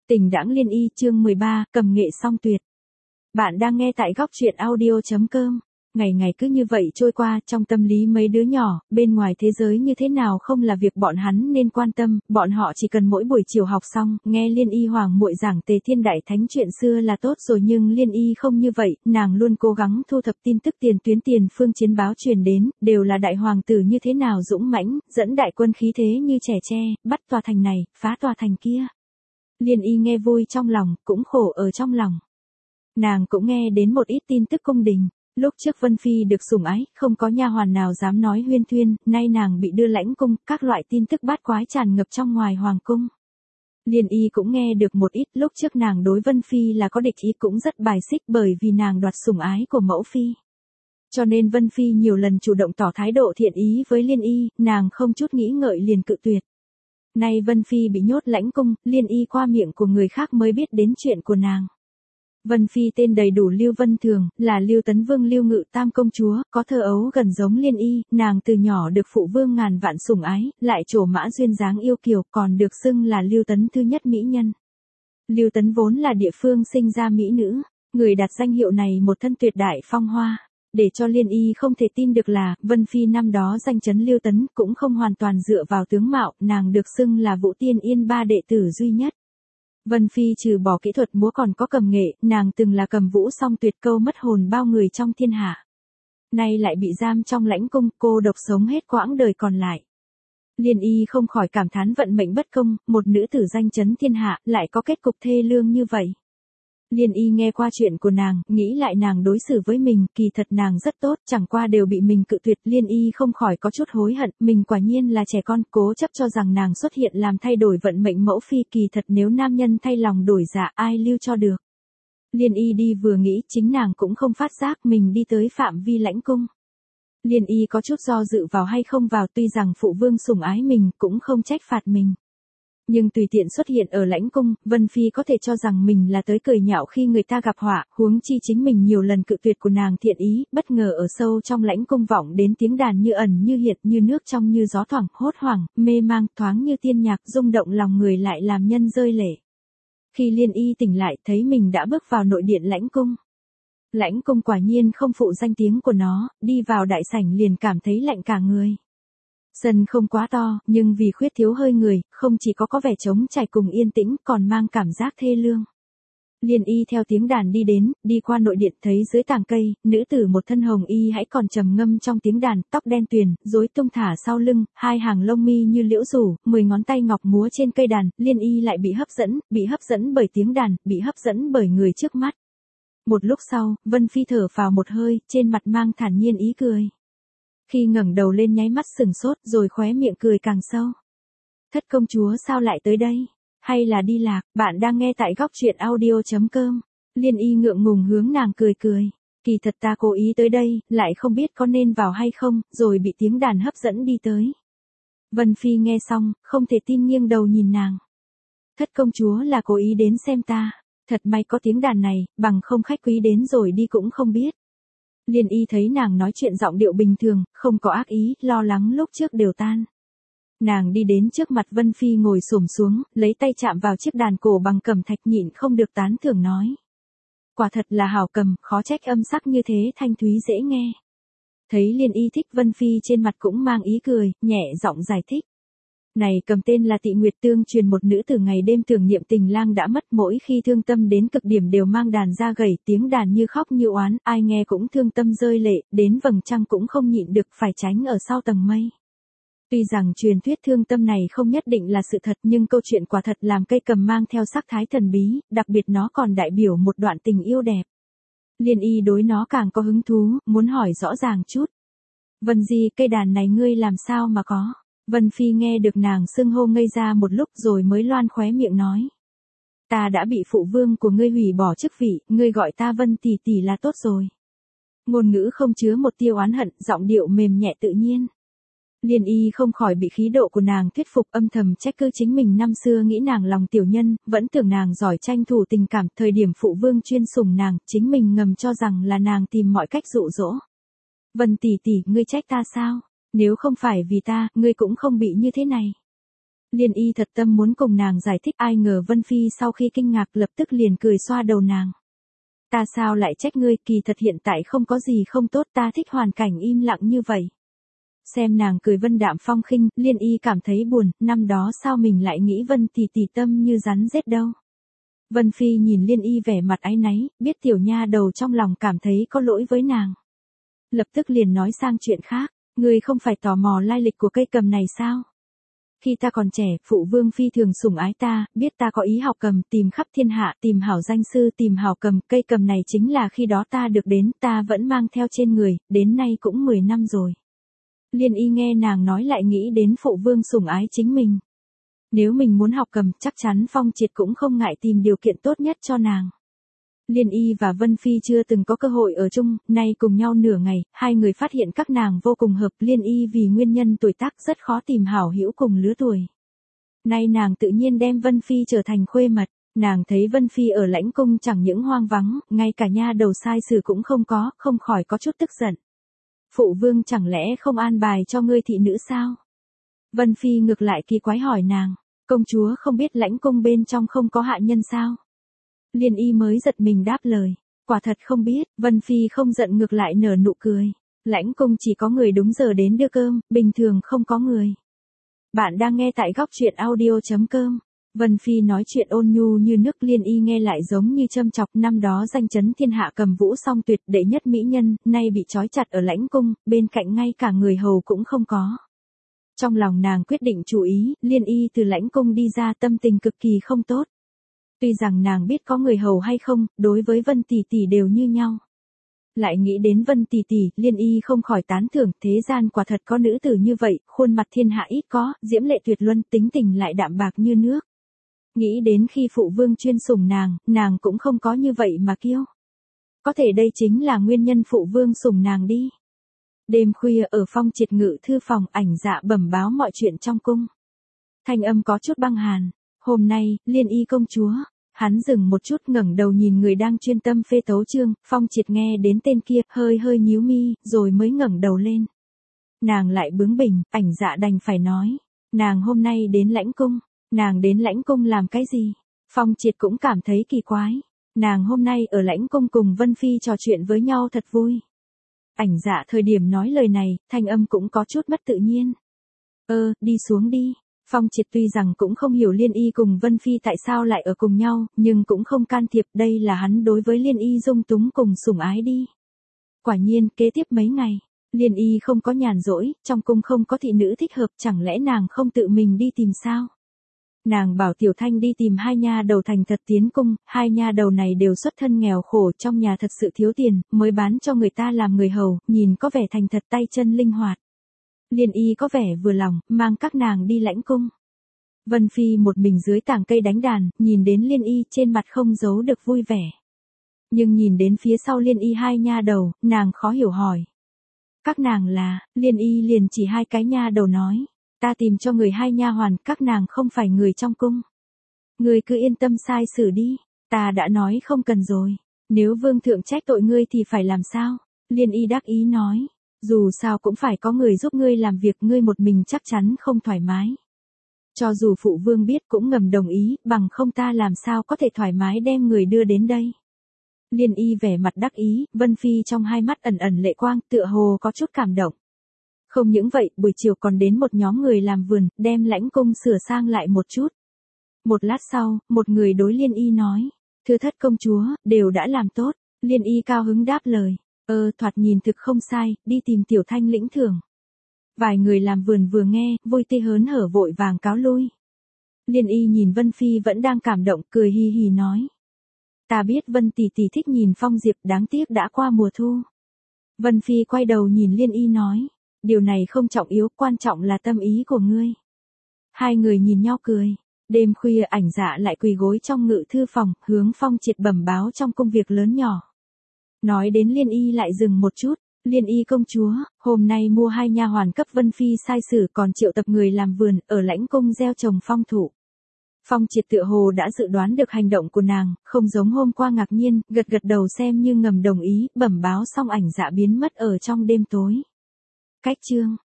Tình đãng liên y chương 13, cầm nghệ song tuyệt. Bạn đang nghe tại góc truyện audio.com. Ngày ngày cứ như vậy trôi qua, trong tâm lý mấy đứa nhỏ, bên ngoài thế giới như thế nào không là việc bọn hắn nên quan tâm, bọn họ chỉ cần mỗi buổi chiều học xong, nghe Liên Y hoàng muội giảng Tề Thiên Đại Thánh chuyện xưa là tốt rồi, nhưng Liên Y không như vậy, nàng luôn cố gắng thu thập tin tức tiền tuyến tiền phương chiến báo truyền đến, đều là đại hoàng tử như thế nào dũng mãnh, dẫn đại quân khí thế như trẻ tre, bắt tòa thành này, phá tòa thành kia. Liên Y nghe vui trong lòng, cũng khổ ở trong lòng. Nàng cũng nghe đến một ít tin tức cung đình. Lúc trước Vân Phi được sủng ái, không có nha hoàn nào dám nói huyên thuyên, nay nàng bị đưa lãnh cung, các loại tin tức bát quái tràn ngập trong ngoài hoàng cung. Liên Y cũng nghe được một ít, lúc trước nàng đối Vân Phi là có địch ý cũng rất bài xích bởi vì nàng đoạt sủng ái của mẫu phi. Cho nên Vân Phi nhiều lần chủ động tỏ thái độ thiện ý với Liên Y, nàng không chút nghĩ ngợi liền cự tuyệt. Nay Vân Phi bị nhốt lãnh cung, Liên Y qua miệng của người khác mới biết đến chuyện của nàng. Vân Phi tên đầy đủ Lưu Vân Thường, là Lưu Tấn Vương Lưu Ngự Tam công chúa, có thơ ấu gần giống Liên Y, nàng từ nhỏ được phụ vương ngàn vạn sủng ái, lại trổ mã duyên dáng yêu kiều, còn được xưng là Lưu Tấn thứ nhất mỹ nhân. Lưu Tấn vốn là địa phương sinh ra mỹ nữ, người đặt danh hiệu này một thân tuyệt đại phong hoa. Để cho Liên Y không thể tin được là, Vân Phi năm đó danh chấn Lưu Tấn cũng không hoàn toàn dựa vào tướng mạo, nàng được xưng là Vũ Tiên Yên ba đệ tử duy nhất. Vân Phi trừ bỏ kỹ thuật múa còn có cầm nghệ, nàng từng là cầm vũ song tuyệt câu mất hồn bao người trong thiên hạ. Nay lại bị giam trong lãnh cung, cô độc sống hết quãng đời còn lại. Liên Y không khỏi cảm thán vận mệnh bất công, một nữ tử danh chấn thiên hạ, lại có kết cục thê lương như vậy. Liên Y nghe qua chuyện của nàng, nghĩ lại nàng đối xử với mình, kỳ thật nàng rất tốt, chẳng qua đều bị mình cự tuyệt. Liên Y không khỏi có chút hối hận, mình quả nhiên là trẻ con, cố chấp cho rằng nàng xuất hiện làm thay đổi vận mệnh mẫu phi, kỳ thật nếu nam nhân thay lòng đổi dạ ai lưu cho được. Liên Y đi vừa nghĩ, chính nàng cũng không phát giác mình đi tới phạm vi lãnh cung. Liên Y có chút do dự vào hay không vào, tuy rằng phụ vương sủng ái mình, cũng không trách phạt mình. Nhưng tùy tiện xuất hiện ở lãnh cung, Vân Phi có thể cho rằng mình là tới cười nhạo khi người ta gặp họa, huống chi chính mình nhiều lần cự tuyệt của nàng thiện ý, bất ngờ ở sâu trong lãnh cung vọng đến tiếng đàn như ẩn như hiện, như nước trong như gió thoảng, hốt hoảng, mê mang, thoáng như tiên nhạc, rung động lòng người lại làm nhân rơi lệ. Khi Liên Y tỉnh lại, thấy mình đã bước vào nội điện lãnh cung. Lãnh cung quả nhiên không phụ danh tiếng của nó, đi vào đại sảnh liền cảm thấy lạnh cả người. Sân không quá to, nhưng vì khuyết thiếu hơi người, không chỉ có vẻ trống trải cùng yên tĩnh, còn mang cảm giác thê lương. Liên Y theo tiếng đàn đi đến, đi qua nội điện thấy dưới tàng cây, nữ tử một thân hồng y hãy còn trầm ngâm trong tiếng đàn, tóc đen tuyền, rối tung thả sau lưng, hai hàng lông mi như liễu rủ, 10 ngón tay ngọc múa trên cây đàn, Liên Y lại bị hấp dẫn bởi tiếng đàn, bị hấp dẫn bởi người trước mắt. Một lúc sau, Vân Phi thở vào một hơi, trên mặt mang thản nhiên ý cười. Khi ngẩng đầu lên nháy mắt sừng sốt rồi khóe miệng cười càng sâu. Thất công chúa sao lại tới đây? Hay là đi lạc? Bạn đang nghe tại góc truyện audio.com. Liên Y ngượng ngùng hướng nàng cười cười. Kỳ thật ta cố ý tới đây, lại không biết có nên vào hay không, rồi bị tiếng đàn hấp dẫn đi tới. Vân Phi nghe xong, không thể tin nghiêng đầu nhìn nàng. Thất công chúa là cố ý đến xem ta. Thật may có tiếng đàn này, bằng không khách quý đến rồi đi cũng không biết. Liên Y thấy nàng nói chuyện giọng điệu bình thường, không có ác ý, lo lắng lúc trước đều tan. Nàng đi đến trước mặt Vân Phi ngồi xổm xuống, lấy tay chạm vào chiếc đàn cổ bằng cẩm thạch nhịn không được tán thưởng nói. Quả thật là hảo cầm, khó trách âm sắc như thế thanh thúy dễ nghe. Thấy Liên Y thích Vân Phi trên mặt cũng mang ý cười, nhẹ giọng giải thích. Này cầm tên là Tị Nguyệt Tương, truyền một nữ tử ngày đêm tưởng niệm tình lang đã mất, mỗi khi thương tâm đến cực điểm đều mang đàn ra gảy, tiếng đàn như khóc như oán, ai nghe cũng thương tâm rơi lệ, đến vầng trăng cũng không nhịn được phải tránh ở sau tầng mây. Tuy rằng truyền thuyết thương tâm này không nhất định là sự thật, nhưng câu chuyện quả thật làm cây cầm mang theo sắc thái thần bí, đặc biệt nó còn đại biểu một đoạn tình yêu đẹp. Liên Y đối nó càng có hứng thú, muốn hỏi rõ ràng chút. Vân Di, cây đàn này ngươi làm sao mà có? Vân Phi nghe được nàng xưng hô ngây ra một lúc rồi mới loan khóe miệng nói. Ta đã bị phụ vương của ngươi hủy bỏ chức vị, ngươi gọi ta Vân tỷ tỷ là tốt rồi. Ngôn ngữ không chứa một tia oán hận, giọng điệu mềm nhẹ tự nhiên. Liên Y không khỏi bị khí độ của nàng thuyết phục, âm thầm trách cứ chính mình năm xưa nghĩ nàng lòng tiểu nhân, vẫn tưởng nàng giỏi tranh thủ tình cảm, thời điểm phụ vương chuyên sủng nàng, chính mình ngầm cho rằng là nàng tìm mọi cách dụ dỗ. Vân tỷ tỷ, ngươi trách ta sao? Nếu không phải vì ta, ngươi cũng không bị như thế này. Liên Y thật tâm muốn cùng nàng giải thích, ai ngờ Vân Phi sau khi kinh ngạc lập tức liền cười xoa đầu nàng. Ta sao lại trách ngươi, kỳ thật hiện tại không có gì không tốt, ta thích hoàn cảnh im lặng như vậy. Xem nàng cười vân đạm phong khinh, Liên Y cảm thấy buồn, năm đó sao mình lại nghĩ Vân tỷ tỷ tâm như rắn rết đâu. Vân Phi nhìn Liên Y vẻ mặt áy náy, biết tiểu nha đầu trong lòng cảm thấy có lỗi với nàng. Lập tức liền nói sang chuyện khác, ngươi không phải tò mò lai lịch của cây cầm này sao? Khi ta còn trẻ, phụ vương phi thường sủng ái ta, biết ta có ý học cầm, tìm khắp thiên hạ, tìm hảo danh sư, tìm hảo cầm, cây cầm này chính là khi đó ta được đến, ta vẫn mang theo trên người, đến nay cũng 10 năm rồi. Liên Y nghe nàng nói lại nghĩ đến phụ vương sủng ái chính mình. Nếu mình muốn học cầm, chắc chắn Phong Triệt cũng không ngại tìm điều kiện tốt nhất cho nàng. Liên Y và Vân Phi chưa từng có cơ hội ở chung, nay cùng nhau nửa ngày, hai người phát hiện các nàng vô cùng hợp. Liên Y vì nguyên nhân tuổi tác rất khó tìm hảo hữu cùng lứa tuổi. Nay nàng tự nhiên đem Vân Phi trở thành khuê mật, nàng thấy Vân Phi ở lãnh cung chẳng những hoang vắng, ngay cả nha đầu sai sử cũng không có, không khỏi có chút tức giận. Phụ vương chẳng lẽ không an bài cho ngươi thị nữ sao? Vân Phi ngược lại kỳ quái hỏi nàng, công chúa không biết lãnh cung bên trong không có hạ nhân sao? Liên Y mới giật mình đáp lời, quả thật không biết. Vân Phi không giận ngược lại nở nụ cười, lãnh cung chỉ có người đúng giờ đến đưa cơm, bình thường không có người. Bạn đang nghe tại góc truyện audio.com. Vân Phi nói chuyện ôn nhu như nước, Liên Y nghe lại giống như châm chọc. Năm đó danh chấn thiên hạ cầm vũ song tuyệt, đệ nhất mỹ nhân, nay bị trói chặt ở lãnh cung, bên cạnh ngay cả người hầu cũng không có. Trong lòng nàng quyết định chú ý, Liên Y từ lãnh cung đi ra tâm tình cực kỳ không tốt. Tuy rằng nàng biết có người hầu hay không, đối với Vân tỷ tỷ đều như nhau. Lại nghĩ đến Vân tỷ tỷ, Liên Y không khỏi tán thưởng, thế gian quả thật có nữ tử như vậy, khuôn mặt thiên hạ ít có, diễm lệ tuyệt luân, tính tình lại đạm bạc như nước. Nghĩ đến khi phụ vương chuyên sủng nàng cũng không có như vậy mà kiêu. Có thể đây chính là nguyên nhân phụ vương sủng nàng đi. Đêm khuya ở Phong Triệt ngự thư phòng, Ảnh Dạ bẩm báo mọi chuyện trong cung. Thanh âm có chút băng hàn. Hôm nay, Liên Y công chúa. Hắn dừng một chút ngẩng đầu nhìn người đang chuyên tâm phê tấu chương, Phong Triệt nghe đến tên kia, hơi nhíu mi, rồi mới ngẩng đầu lên. Nàng lại bướng bỉnh, Ảnh Dạ đành phải nói. Nàng hôm nay đến lãnh cung. Nàng đến lãnh cung làm cái gì? Phong Triệt cũng cảm thấy kỳ quái. Nàng hôm nay ở lãnh cung cùng Vân Phi trò chuyện với nhau thật vui. Ảnh Dạ thời điểm nói lời này, thanh âm cũng có chút mất tự nhiên. Đi xuống đi. Phong Triệt tuy rằng cũng không hiểu Liên Y cùng Vân Phi tại sao lại ở cùng nhau, nhưng cũng không can thiệp, đây là hắn đối với Liên Y dung túng cùng sủng ái đi. Quả nhiên, kế tiếp mấy ngày, Liên Y không có nhàn rỗi, trong cung không có thị nữ thích hợp, chẳng lẽ nàng không tự mình đi tìm sao? Nàng bảo Tiểu Thanh đi tìm hai nha đầu thành thật tiến cung, hai nha đầu này đều xuất thân nghèo khổ, trong nhà thật sự thiếu tiền, mới bán cho người ta làm người hầu, nhìn có vẻ thành thật, tay chân linh hoạt. Liên Y có vẻ vừa lòng, mang các nàng đi lãnh cung. Vân Phi một mình dưới tảng cây đánh đàn, nhìn đến Liên Y trên mặt không giấu được vui vẻ. Nhưng nhìn đến phía sau Liên Y hai nha đầu, nàng khó hiểu hỏi. Các nàng là, Liên Y liền chỉ hai cái nha đầu nói. Ta tìm cho người hai nha hoàn, các nàng không phải người trong cung. Ngươi cứ yên tâm sai xử đi, ta đã nói không cần rồi. Nếu vương thượng trách tội ngươi thì phải làm sao? Liên Y đắc ý nói. Dù sao cũng phải có người giúp ngươi làm việc, ngươi một mình chắc chắn không thoải mái. Cho dù phụ vương biết cũng ngầm đồng ý, bằng không ta làm sao có thể thoải mái đem người đưa đến đây. Liên Y vẻ mặt đắc ý, Vân Phi trong hai mắt ẩn ẩn lệ quang, tựa hồ có chút cảm động. Không những vậy, buổi chiều còn đến một nhóm người làm vườn, đem lãnh cung sửa sang lại một chút. Một lát sau, một người đối Liên Y nói, thưa thất công chúa, đều đã làm tốt. Liên Y cao hứng đáp lời, thoạt nhìn thực không sai, đi tìm Tiểu Thanh lĩnh thưởng. Vài người làm vườn vừa nghe, vui tươi hớn hở vội vàng cáo lui. Liên Y nhìn Vân Phi vẫn đang cảm động, cười hi hi nói. Ta biết Vân tỷ tỷ thích nhìn phong diệp, đáng tiếc đã qua mùa thu. Vân Phi quay đầu nhìn Liên Y nói, điều này không trọng yếu, quan trọng là tâm ý của ngươi. Hai người nhìn nhau cười. Đêm khuya Ảnh Dạ lại quỳ gối trong ngự thư phòng, hướng Phong Triệt bẩm báo trong công việc lớn nhỏ. Nói đến Liên Y lại dừng một chút. Liên Y công chúa, hôm nay mua hai nha hoàn cấp Vân Phi sai sử, còn triệu tập người làm vườn, ở lãnh cung gieo trồng phong thụ. Phong Triệt tựa hồ đã dự đoán được hành động của nàng, không giống hôm qua ngạc nhiên, gật đầu xem như ngầm đồng ý, bẩm báo xong Ảnh Dạ biến mất ở trong đêm tối. Cách chương